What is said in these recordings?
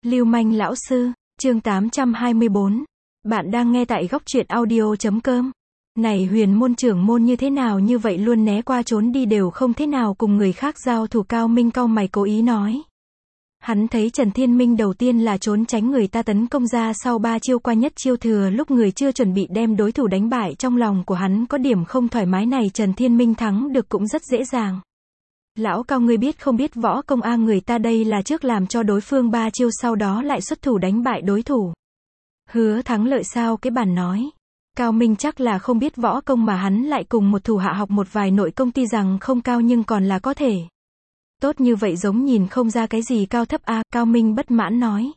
Lưu manh lão sư, chương 824. Bạn đang nghe tại góc truyện audio.com. Này Huyền môn trưởng môn như thế nào như vậy luôn né qua trốn đi đều không thế nào cùng người khác giao thủ. Cao Minh cau mày cố ý nói. Hắn thấy Trần Thiên Minh đầu tiên là trốn tránh người ta tấn công ra sau 3 chiêu qua nhất chiêu thừa lúc người chưa chuẩn bị đem đối thủ đánh bại trong lòng của hắn có điểm không thoải mái này Trần Thiên Minh thắng được cũng rất dễ dàng. Lão Cao ngươi biết không biết võ công a người ta đây là trước làm cho đối phương 3 chiêu sau đó lại xuất thủ đánh bại đối thủ. Hứa thắng lợi sao cái bản nói. Cao Minh chắc là không biết võ công mà hắn lại cùng một thủ hạ học một vài nội công tuy rằng không cao nhưng còn là có thể. Tốt như vậy giống nhìn không ra cái gì cao thấp a, Cao Minh bất mãn nói.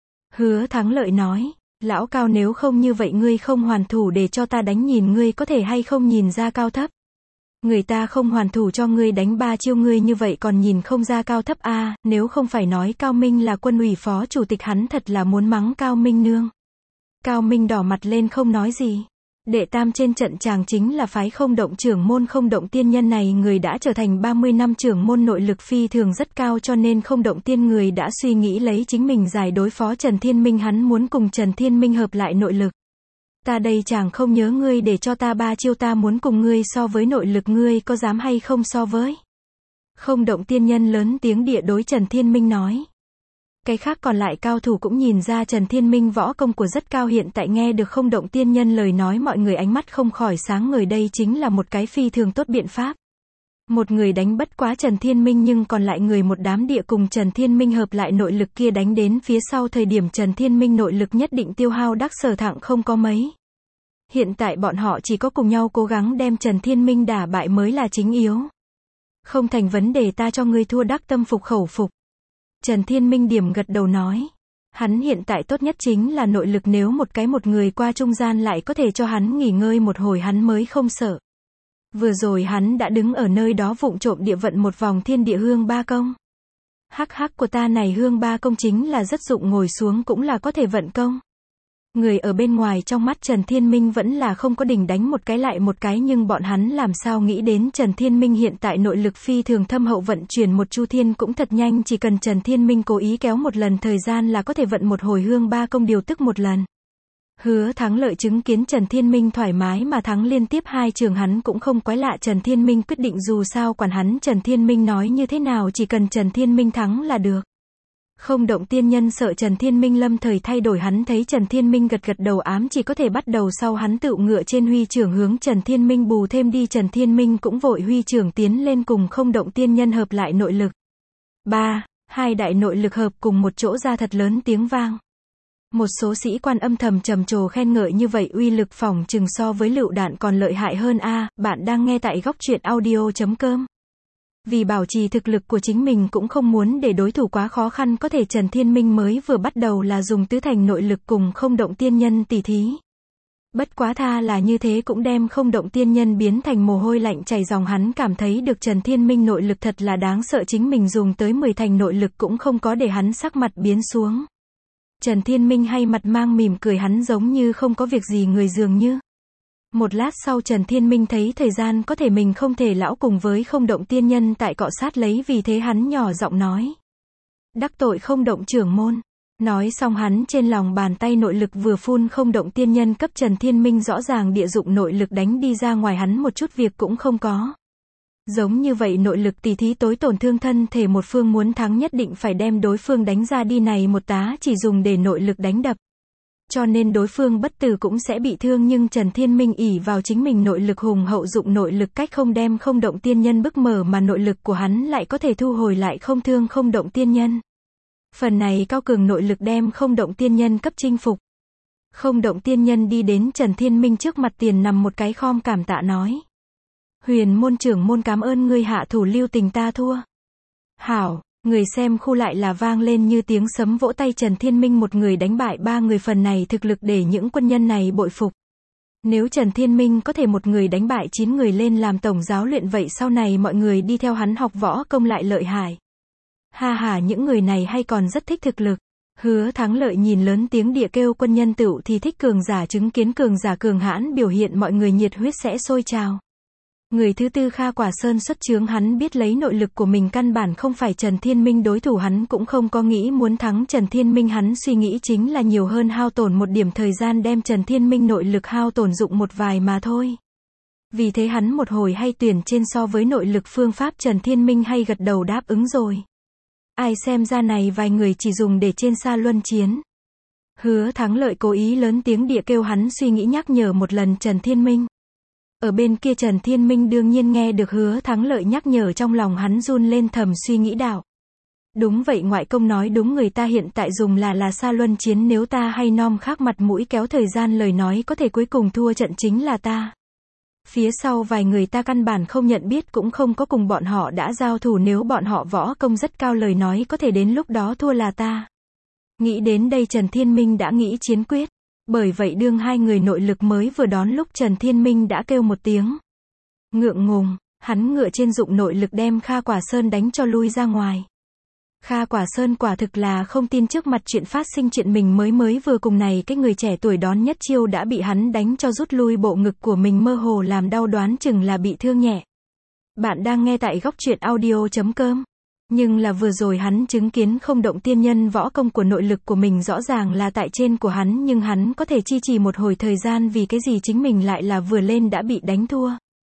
Hứa thắng lợi nói, lão Cao nếu không như vậy ngươi không hoàn thủ để cho ta đánh nhìn ngươi có thể hay không nhìn ra cao thấp. Người ta không hoàn thủ cho ngươi đánh 3 chiêu ngươi như vậy còn nhìn không ra cao thấp a, nếu không phải nói Cao Minh là quân ủy phó chủ tịch hắn thật là muốn mắng Cao Minh nương. Cao Minh đỏ mặt lên không nói gì. Đệ tam trên trận chàng chính là phái Không Động trưởng môn Không Động tiên nhân này người đã trở thành 30 năm trưởng môn nội lực phi thường rất cao cho nên Không Động tiên người đã suy nghĩ lấy chính mình giải đối phó Trần Thiên Minh hắn muốn cùng Trần Thiên Minh hợp lại nội lực. Ta đây chàng không nhớ ngươi để cho ta 3 chiêu ta muốn cùng ngươi so với nội lực ngươi có dám hay không so với. Không Động tiên nhân lớn tiếng địa đối Trần Thiên Minh nói. Cái khác còn lại cao thủ cũng nhìn ra Trần Thiên Minh võ công của rất cao hiện tại nghe được Không Động tiên nhân lời nói mọi người ánh mắt không khỏi sáng ngời đây chính là một cái phi thường tốt biện pháp. Một người đánh bất quá Trần Thiên Minh nhưng còn lại người một đám địa cùng Trần Thiên Minh hợp lại nội lực kia đánh đến phía sau thời điểm Trần Thiên Minh nội lực nhất định tiêu hao đắc sở thẳng không có mấy. Hiện tại bọn họ chỉ có cùng nhau cố gắng đem Trần Thiên Minh đả bại mới là chính yếu. Không thành vấn đề ta cho ngươi thua đắc tâm phục khẩu phục. Trần Thiên Minh điểm gật đầu nói. Hắn hiện tại tốt nhất chính là nội lực nếu một người qua trung gian lại có thể cho hắn nghỉ ngơi một hồi hắn mới không sợ. Vừa rồi hắn đã đứng ở nơi đó vụng trộm địa vận một vòng thiên địa hương ba công. Hắc hắc của ta này hương ba công chính là rất dụng ngồi xuống cũng là có thể vận công. Người ở bên ngoài trong mắt Trần Thiên Minh vẫn là không có đỉnh đánh một cái lại một cái nhưng bọn hắn làm sao nghĩ đến Trần Thiên Minh hiện tại nội lực phi thường thâm hậu vận chuyển một chu thiên cũng thật nhanh chỉ cần Trần Thiên Minh cố ý kéo một lần thời gian là có thể vận một hồi hương ba công điều tức một lần. Hứa thắng lợi chứng kiến Trần Thiên Minh thoải mái mà thắng liên tiếp 2 trường hắn cũng không quái lạ Trần Thiên Minh quyết định dù sao quản hắn Trần Thiên Minh nói như thế nào chỉ cần Trần Thiên Minh thắng là được. Không Động tiên nhân sợ Trần Thiên Minh lâm thời thay đổi hắn thấy Trần Thiên Minh gật đầu ám chỉ có thể bắt đầu sau hắn tự ngựa trên huy trưởng hướng Trần Thiên Minh bù thêm đi Trần Thiên Minh cũng vội huy trưởng tiến lên cùng Không Động tiên nhân hợp lại nội lực. 2 đại nội lực hợp cùng một chỗ ra thật lớn tiếng vang. Một số sĩ quan âm thầm trầm trồ khen ngợi như vậy uy lực phỏng chừng so với lựu đạn còn lợi hại hơn a. Bạn đang nghe tại góc truyện audio.com. Vì bảo trì thực lực của chính mình cũng không muốn để đối thủ quá khó khăn có thể Trần Thiên Minh mới vừa bắt đầu là dùng tứ thành nội lực cùng Không Động tiên nhân tỉ thí. Bất quá tha là như thế cũng đem Không Động tiên nhân biến thành mồ hôi lạnh chảy ròng hắn cảm thấy được Trần Thiên Minh nội lực thật là đáng sợ chính mình dùng tới 10 thành nội lực cũng không có để hắn sắc mặt biến xuống. Trần Thiên Minh hay mặt mang mỉm cười hắn giống như không có việc gì người dường như. Một lát sau Trần Thiên Minh thấy thời gian có thể mình không thể lão cùng với Không Động tiên nhân tại cọ sát lấy vì thế hắn nhỏ giọng nói. Đắc tội Không Động trưởng môn. Nói xong hắn trên lòng bàn tay nội lực vừa phun Không Động tiên nhân cấp Trần Thiên Minh rõ ràng địa dụng nội lực đánh đi ra ngoài hắn một chút việc cũng không có. Giống như vậy nội lực tỉ thí tối tổn thương thân thể một phương muốn thắng nhất định phải đem đối phương đánh ra đi này một tá chỉ dùng để nội lực đánh đập. Cho nên đối phương bất tử cũng sẽ bị thương nhưng Trần Thiên Minh ỷ vào chính mình nội lực hùng hậu dụng nội lực cách không đem Không Động tiên nhân bức mở mà nội lực của hắn lại có thể thu hồi lại không thương Không Động tiên nhân. Phần này cao cường nội lực đem Không Động tiên nhân cấp chinh phục. Không Động tiên nhân đi đến Trần Thiên Minh trước mặt tiền nằm một cái khom cảm tạ nói. Huyền môn trưởng môn cảm ơn ngươi hạ thủ lưu tình ta thua. Hảo. Người xem khu lại là vang lên như tiếng sấm vỗ tay Trần Thiên Minh một người đánh bại 3 người phần này thực lực để những quân nhân này bội phục. Nếu Trần Thiên Minh có thể một người đánh bại 9 người lên làm tổng giáo luyện vậy sau này mọi người đi theo hắn học võ công lại lợi hại. Ha ha những người này hay còn rất thích thực lực. Hứa thắng lợi nhìn lớn tiếng địa kêu quân nhân tựu thì thích cường giả chứng kiến cường giả cường hãn biểu hiện mọi người nhiệt huyết sẽ sôi trào. Người thứ tư Kha Quả Sơn xuất chướng, hắn biết lấy nội lực của mình căn bản không phải Trần Thiên Minh đối thủ, hắn cũng không có nghĩ muốn thắng Trần Thiên Minh, hắn suy nghĩ chính là nhiều hơn hao tổn một điểm thời gian đem Trần Thiên Minh nội lực hao tổn dụng một vài mà thôi. Vì thế hắn một hồi hay tuyển trên so với nội lực phương pháp Trần Thiên Minh hay gật đầu đáp ứng rồi. Ai xem ra này vài người chỉ dùng để trên xa luân chiến. Hứa Thắng Lợi cố ý lớn tiếng địa kêu hắn suy nghĩ nhắc nhở một lần Trần Thiên Minh. Ở bên kia Trần Thiên Minh đương nhiên nghe được Hứa Thắng Lợi nhắc nhở, trong lòng hắn run lên, thầm suy nghĩ đạo. Đúng vậy, ngoại công nói đúng, người ta hiện tại dùng là xa luân chiến, nếu ta hay nom khác mặt mũi kéo thời gian lời nói có thể cuối cùng thua trận chính là ta. Phía sau vài người ta căn bản không nhận biết, cũng không có cùng bọn họ đã giao thủ, nếu bọn họ võ công rất cao lời nói có thể đến lúc đó thua là ta. Nghĩ đến đây Trần Thiên Minh đã nghĩ chiến quyết. Bởi vậy đương hai người nội lực mới vừa đón lúc Trần Thiên Minh đã kêu một tiếng. Ngượng ngùng, hắn ngựa trên dụng nội lực đem Kha Quả Sơn đánh cho lui ra ngoài. Kha Quả Sơn quả thực là không tin trước mặt chuyện phát sinh, chuyện mình mới vừa cùng này cái người trẻ tuổi đón nhất chiêu đã bị hắn đánh cho rút lui, bộ ngực của mình mơ hồ làm đau, đoán chừng là bị thương nhẹ. Bạn đang nghe tại góc truyện audio.com. Nhưng là vừa rồi hắn chứng kiến không động tiên nhân võ công của nội lực của mình rõ ràng là tại trên của hắn, nhưng hắn có thể chi trì một hồi thời gian, vì cái gì chính mình lại là vừa lên đã bị đánh thua.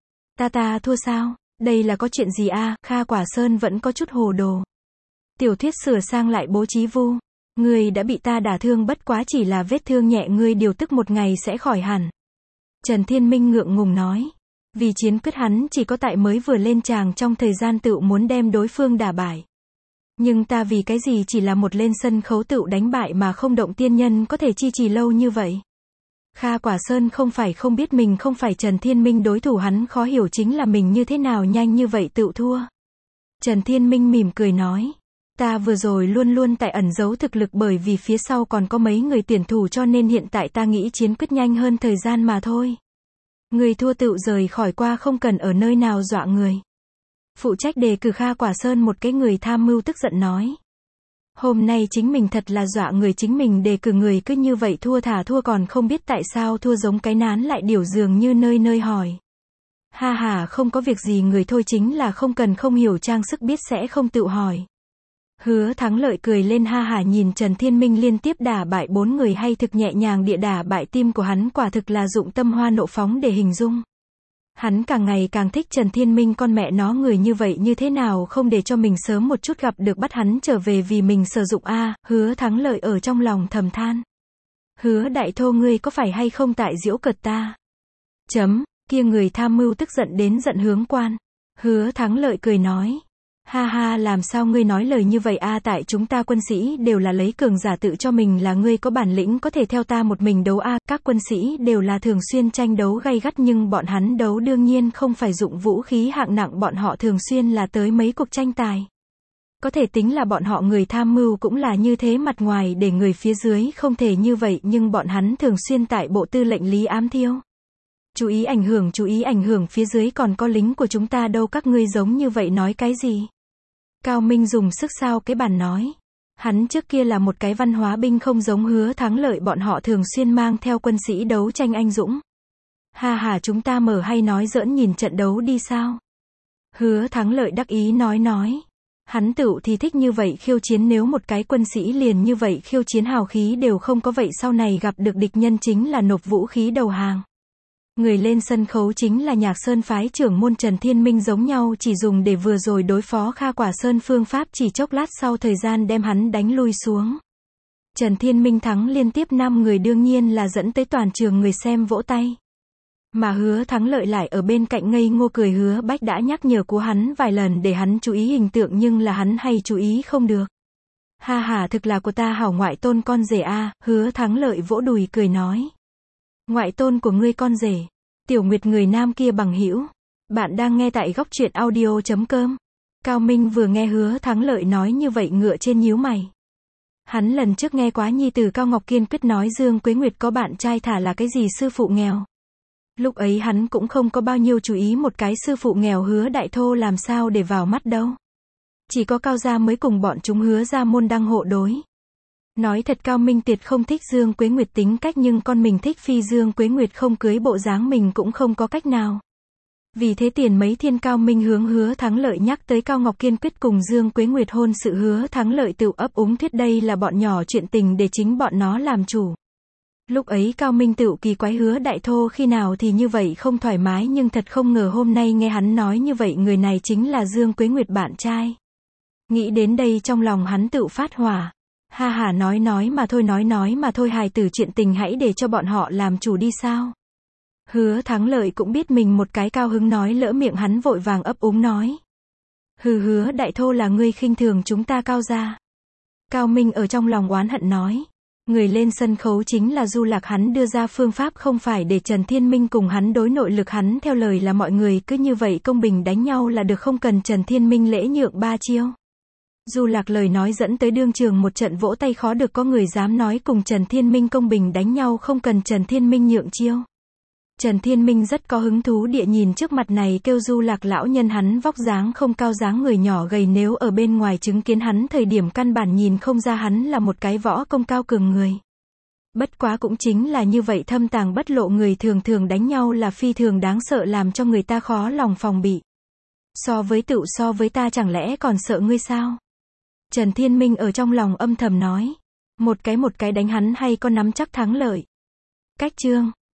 Ta thua sao? Đây là có chuyện gì a? Kha Quả Sơn vẫn có chút hồ đồ. Tiểu thuyết sửa sang lại bố trí vu. Ngươi đã bị ta đả thương, bất quá chỉ là vết thương nhẹ, ngươi điều tức một ngày sẽ khỏi hẳn. Trần Thiên Minh ngượng ngùng nói. Vì chiến quyết hắn chỉ có tại mới vừa lên tràng trong thời gian tựu muốn đem đối phương đả bại. Nhưng ta vì cái gì chỉ là một lên sân khấu tựu đánh bại mà không động tiên nhân có thể chi trì lâu như vậy? Kha Quả Sơn không phải không biết mình không phải Trần Thiên Minh đối thủ, hắn khó hiểu chính là mình như thế nào nhanh như vậy tựu thua. Trần Thiên Minh mỉm cười nói. Ta vừa rồi luôn luôn tại ẩn giấu thực lực, bởi vì phía sau còn có mấy người tuyển thủ cho nên hiện tại ta nghĩ chiến quyết nhanh hơn thời gian mà thôi. Người thua tựu rời khỏi qua, không cần ở nơi nào dọa người. Phụ trách đề cử Kha Quả Sơn một cái người tham mưu tức giận nói. Hôm nay chính mình thật là dọa người, chính mình đề cử người cứ như vậy thua, thả thua còn không biết tại sao thua, giống cái nán lại điều dường như nơi nơi hỏi. Ha ha, không có việc gì, người thôi chính là không cần không hiểu trang sức biết sẽ không tự hỏi. Hứa Thắng Lợi cười lên ha hả, nhìn Trần Thiên Minh liên tiếp đả bại 4 người hay thực nhẹ nhàng địa đả bại, tim của hắn quả thực là dụng tâm hoa nộ phóng để hình dung. Hắn càng ngày càng thích Trần Thiên Minh, con mẹ nó người như vậy như thế nào không để cho mình sớm một chút gặp được, bắt hắn trở về vì mình sử dụng a. Hứa Thắng Lợi ở trong lòng thầm than. Hứa đại thô, ngươi có phải hay không tại giễu cợt ta? Kia người tham mưu tức giận đến giận hướng quan. Hứa Thắng Lợi cười nói. Ha ha, làm sao ngươi nói lời như vậy a? Tại chúng ta quân sĩ đều là lấy cường giả tự cho mình là ngươi có bản lĩnh có thể theo ta một mình đấu a. Các quân sĩ đều là thường xuyên tranh đấu gay gắt, nhưng bọn hắn đấu đương nhiên không phải dụng vũ khí hạng nặng, bọn họ thường xuyên là tới mấy cuộc tranh tài. Có thể tính là bọn họ người tham mưu cũng là như thế, mặt ngoài để người phía dưới không thể như vậy, nhưng bọn hắn thường xuyên tại bộ tư lệnh lý ám thiêu. Chú ý ảnh hưởng phía dưới còn có lính của chúng ta đâu, các ngươi giống như vậy nói cái gì? Cao Minh dùng sức sao cái bàn nói. Hắn trước kia là một cái văn hóa binh, không giống Hứa Thắng Lợi, bọn họ thường xuyên mang theo quân sĩ đấu tranh anh dũng. Ha ha, chúng ta mở hay nói giỡn nhìn trận đấu đi sao? Hứa Thắng Lợi đắc ý nói. Hắn tựu thì thích như vậy khiêu chiến, nếu một cái quân sĩ liền như vậy khiêu chiến hào khí đều không có, vậy sau này gặp được địch nhân chính là nộp vũ khí đầu hàng. Người lên sân khấu chính là Nhạc Sơn phái trưởng môn Trần Thiên Minh, giống nhau chỉ dùng để vừa rồi đối phó Kha Quả Sơn, phương pháp chỉ chốc lát sau thời gian đem hắn đánh lui xuống. Trần Thiên Minh thắng liên tiếp 5 người, đương nhiên là dẫn tới toàn trường người xem vỗ tay. Mà Hứa Thắng Lợi lại ở bên cạnh ngây ngô cười. Hứa Bách đã nhắc nhở của hắn vài lần để hắn chú ý hình tượng, nhưng là hắn hay chú ý không được. Ha ha, thực là của ta hảo ngoại tôn con rể a. Hứa Thắng Lợi vỗ đùi cười nói. Ngoại tôn của ngươi con rể. Tiểu Nguyệt người nam kia bằng hữu. Bạn đang nghe tại góc truyện audio.com. Cao Minh vừa nghe Hứa Thắng Lợi nói như vậy ngựa trên nhíu mày. Hắn lần trước nghe quá nhi tử Cao Ngọc Kiên quyết nói Dương Quế Nguyệt có bạn trai, thả là cái gì sư phụ nghèo. Lúc ấy hắn cũng không có bao nhiêu chú ý một cái sư phụ nghèo Hứa đại thô làm sao để vào mắt đâu. Chỉ có Cao gia mới cùng bọn chúng Hứa gia môn đăng hộ đối. Nói thật, Cao Minh tuyệt không thích Dương Quế Nguyệt tính cách, nhưng con mình thích phi Dương Quế Nguyệt không cưới bộ dáng mình cũng không có cách nào. Vì thế tiền mấy thiên Cao Minh hướng Hứa Thắng Lợi nhắc tới Cao Ngọc Kiên quyết cùng Dương Quế Nguyệt hôn sự, Hứa Thắng Lợi tựu ấp úng thuyết đây là bọn nhỏ chuyện tình để chính bọn nó làm chủ. Lúc ấy Cao Minh tựu kỳ quái Hứa Đại Thô khi nào thì như vậy không thoải mái, nhưng thật không ngờ hôm nay nghe hắn nói như vậy người này chính là Dương Quế Nguyệt bạn trai. Nghĩ đến đây trong lòng hắn tựu phát hỏa. Ha ha, nói mà thôi, hài tử chuyện tình hãy để cho bọn họ làm chủ đi sao. Hứa Thắng Lợi cũng biết mình một cái cao hứng nói lỡ miệng, hắn vội vàng ấp úng nói. Hứa Đại Thô, là ngươi khinh thường chúng ta Cao gia. Cao Minh ở trong lòng oán hận nói. Người lên sân khấu chính là Du Lạc, hắn đưa ra phương pháp không phải để Trần Thiên Minh cùng hắn đối nội lực, hắn theo lời là mọi người cứ như vậy công bình đánh nhau là được, không cần Trần Thiên Minh lễ nhượng 3 chiêu. Du Lạc lời nói dẫn tới đương trường một trận vỗ tay, khó được có người dám nói cùng Trần Thiên Minh công bình đánh nhau không cần Trần Thiên Minh nhượng chiêu. Trần Thiên Minh rất có hứng thú địa nhìn trước mặt này kêu Du Lạc lão nhân, hắn vóc dáng không cao, dáng người nhỏ gầy, nếu ở bên ngoài chứng kiến hắn thời điểm căn bản nhìn không ra hắn là một cái võ công cao cường người. Bất quá cũng chính là như vậy thâm tàng bất lộ người, thường thường đánh nhau là phi thường đáng sợ, làm cho người ta khó lòng phòng bị. So với ta chẳng lẽ còn sợ ngươi sao? Trần Thiên Minh ở trong lòng âm thầm nói. Một cái đánh hắn hay có nắm chắc thắng lợi. Cách chương